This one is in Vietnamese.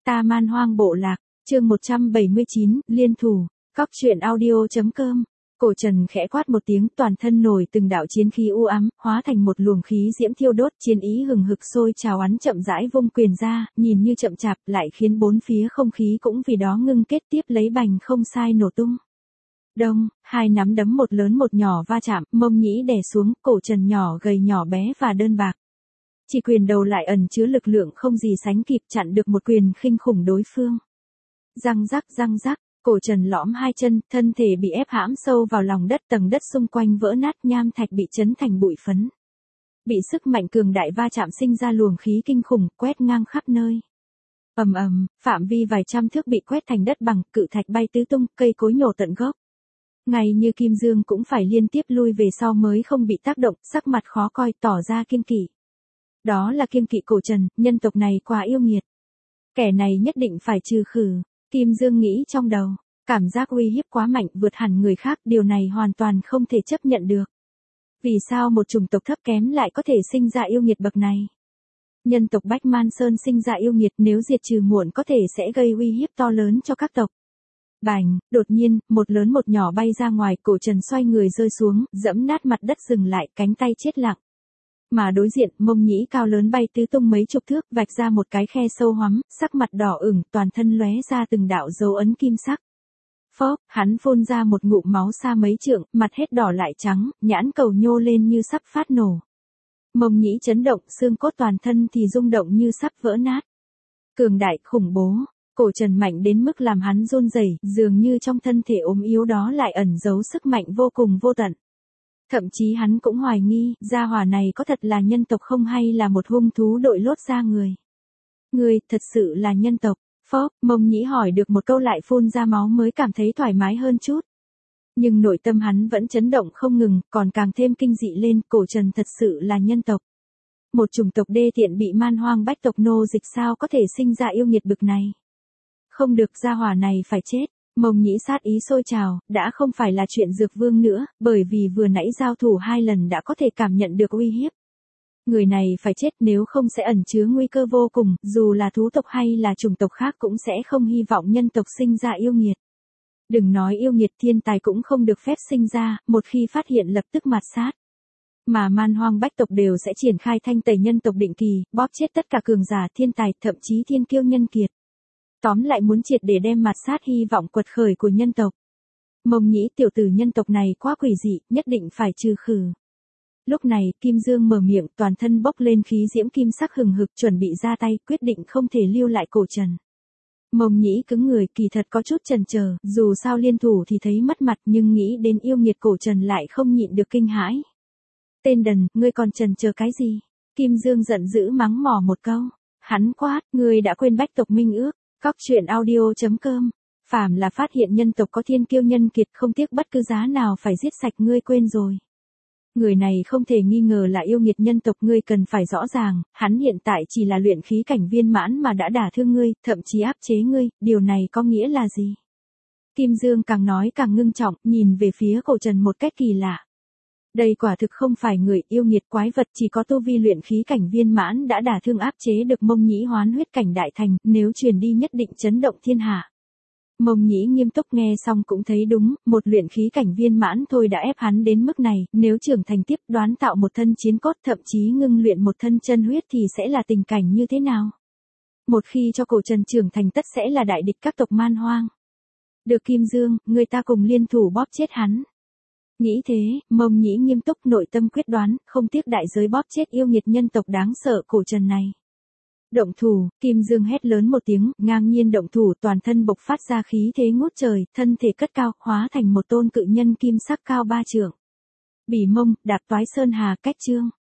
Ta Man Hoang Bộ Lạc, chương 179, liên thủ, Cóc truyện audio.com. Cổ Trần khẽ quát một tiếng, toàn thân nổi từng đạo chiến khí u ám, hóa thành một luồng khí diễm thiêu đốt, chiến ý hừng hực sôi trào, hắn chậm rãi vung quyền ra, nhìn như chậm chạp, lại khiến bốn phía không khí cũng vì đó ngưng kết, tiếp lấy bành không sai nổ tung. Đông, hai nắm đấm một lớn một nhỏ va chạm, mông nhĩ đè xuống, Cổ Trần nhỏ gầy nhỏ bé và đơn bạc. Chỉ quyền đầu lại ẩn chứa lực lượng không gì sánh kịp, chặn được một quyền khinh khủng đối phương. Răng rắc, Cổ Trần lõm hai chân, thân thể bị ép hãm sâu vào lòng đất, tầng đất xung quanh vỡ nát, nham thạch bị chấn thành bụi phấn. Bị sức mạnh cường đại va chạm sinh ra luồng khí kinh khủng, quét ngang khắp nơi. Ầm ầm, phạm vi vài trăm thước bị quét thành đất bằng, cự thạch bay tứ tung, cây cối nhổ tận gốc. Ngay như Kim Dương cũng phải liên tiếp lui về sau mới không bị tác động, sắc mặt khó coi, tỏ ra kiêng kỵ. Đó là kiêng kỵ Cổ Trần, nhân tộc này quá yêu nghiệt. Kẻ này nhất định phải trừ khử. Kim Dương nghĩ trong đầu, cảm giác uy hiếp quá mạnh, vượt hẳn người khác, điều này hoàn toàn không thể chấp nhận được. Vì sao một chủng tộc thấp kém lại có thể sinh ra yêu nghiệt bậc này? Nhân tộc Bách Man Sơn sinh ra yêu nghiệt, nếu diệt trừ muộn có thể sẽ gây uy hiếp to lớn cho các tộc. Bành, đột nhiên, một lớn một nhỏ bay ra ngoài, Cổ Trần xoay người rơi xuống, dẫm nát mặt đất, dừng lại, cánh tay chết lặng. Mà đối diện, mông nhĩ cao lớn bay tứ tung mấy chục thước, vạch ra một cái khe sâu hoắm, sắc mặt đỏ ửng, toàn thân lóe ra từng đạo dấu ấn kim sắc. Phốc, hắn phun ra một ngụm máu xa mấy trượng, mặt hết đỏ lại trắng, nhãn cầu nhô lên như sắp phát nổ. Mông nhĩ chấn động, xương cốt toàn thân thì rung động như sắp vỡ nát. Cường đại, khủng bố, Cổ Trần mạnh đến mức làm hắn run rẩy, dường như trong thân thể ốm yếu đó lại ẩn giấu sức mạnh vô cùng vô tận. Thậm chí hắn cũng hoài nghi, gia hỏa này có thật là nhân tộc không hay là một hung thú đội lốt da người. Người, thật sự là nhân tộc. Phốc, mông nhĩ hỏi được một câu lại phun ra máu mới cảm thấy thoải mái hơn chút. Nhưng nội tâm hắn vẫn chấn động không ngừng, còn càng thêm kinh dị lên, Cổ Trần thật sự là nhân tộc. Một chủng tộc đê tiện bị man hoang bách tộc nô dịch, sao có thể sinh ra yêu nghiệt bực này. Không được, gia hỏa này phải chết. Mông nhĩ sát ý sôi trào, đã không phải là chuyện Dược Vương nữa, bởi vì vừa nãy giao thủ 2 lần đã có thể cảm nhận được uy hiếp. Người này phải chết, nếu không sẽ ẩn chứa nguy cơ vô cùng, dù là thú tộc hay là chủng tộc khác cũng sẽ không hy vọng nhân tộc sinh ra yêu nghiệt. Đừng nói yêu nghiệt, thiên tài cũng không được phép sinh ra, một khi phát hiện lập tức mạt sát. Mà man hoang bách tộc đều sẽ triển khai thanh tẩy nhân tộc định kỳ, bóp chết tất cả cường giả, thiên tài, thậm chí thiên kiêu nhân kiệt. Tóm lại muốn triệt để đem mạt sát hy vọng quật khởi của nhân tộc. Mông nhĩ tiểu tử nhân tộc này quá quỷ dị, nhất định phải trừ khử. Lúc này, Kim Dương mở miệng, toàn thân bốc lên khí diễm kim sắc hừng hực, chuẩn bị ra tay, quyết định không thể lưu lại Cổ Trần. Mông nhĩ cứng người, kỳ thật có chút chần chờ, dù sao liên thủ thì thấy mất mặt, nhưng nghĩ đến yêu nghiệt Cổ Trần lại không nhịn được kinh hãi. Tên đần, ngươi còn chần chờ cái gì? Kim Dương giận dữ mắng mỏ một câu. Hắn quát, ngươi đã quên bách tộc minh ước. Cóc truyện audio.com. Phàm là phát hiện nhân tộc có thiên kiêu nhân kiệt, không tiếc bất cứ giá nào phải giết sạch, ngươi quên rồi. Người này không thể nghi ngờ là yêu nghiệt nhân tộc, ngươi cần phải rõ ràng, hắn hiện tại chỉ là luyện khí cảnh viên mãn mà đã đả thương ngươi, thậm chí áp chế ngươi, điều này có nghĩa là gì? Kim Dương càng nói càng ngưng trọng, nhìn về phía Cổ Trần một cách kỳ lạ. Đây quả thực không phải người, yêu nghiệt quái vật, chỉ có tu vi luyện khí cảnh viên mãn đã đả thương áp chế được mông nhĩ hoán huyết cảnh đại thành, nếu truyền đi nhất định chấn động thiên hạ. Mông nhĩ nghiêm túc nghe xong cũng thấy đúng, một luyện khí cảnh viên mãn thôi đã ép hắn đến mức này, nếu trưởng thành tiếp đoán tạo một thân chiến cốt, thậm chí ngưng luyện một thân chân huyết thì sẽ là tình cảnh như thế nào? Một khi cho Cổ Trần trưởng thành tất sẽ là đại địch các tộc man hoang. Được Kim Dương, người ta cùng liên thủ bóp chết hắn. Nghĩ thế, mông nhĩ nghiêm túc, nội tâm quyết đoán, không tiếc đại giới bóp chết yêu nghiệt nhân tộc đáng sợ Cổ Trần này. Động thủ, Kim Dương hét lớn một tiếng, ngang nhiên động thủ, toàn thân bộc phát ra khí thế ngút trời, thân thể cất cao, hóa thành một tôn cự nhân kim sắc cao 3 trượng. Bỉ mông, đạp toái sơn hà, cách chương.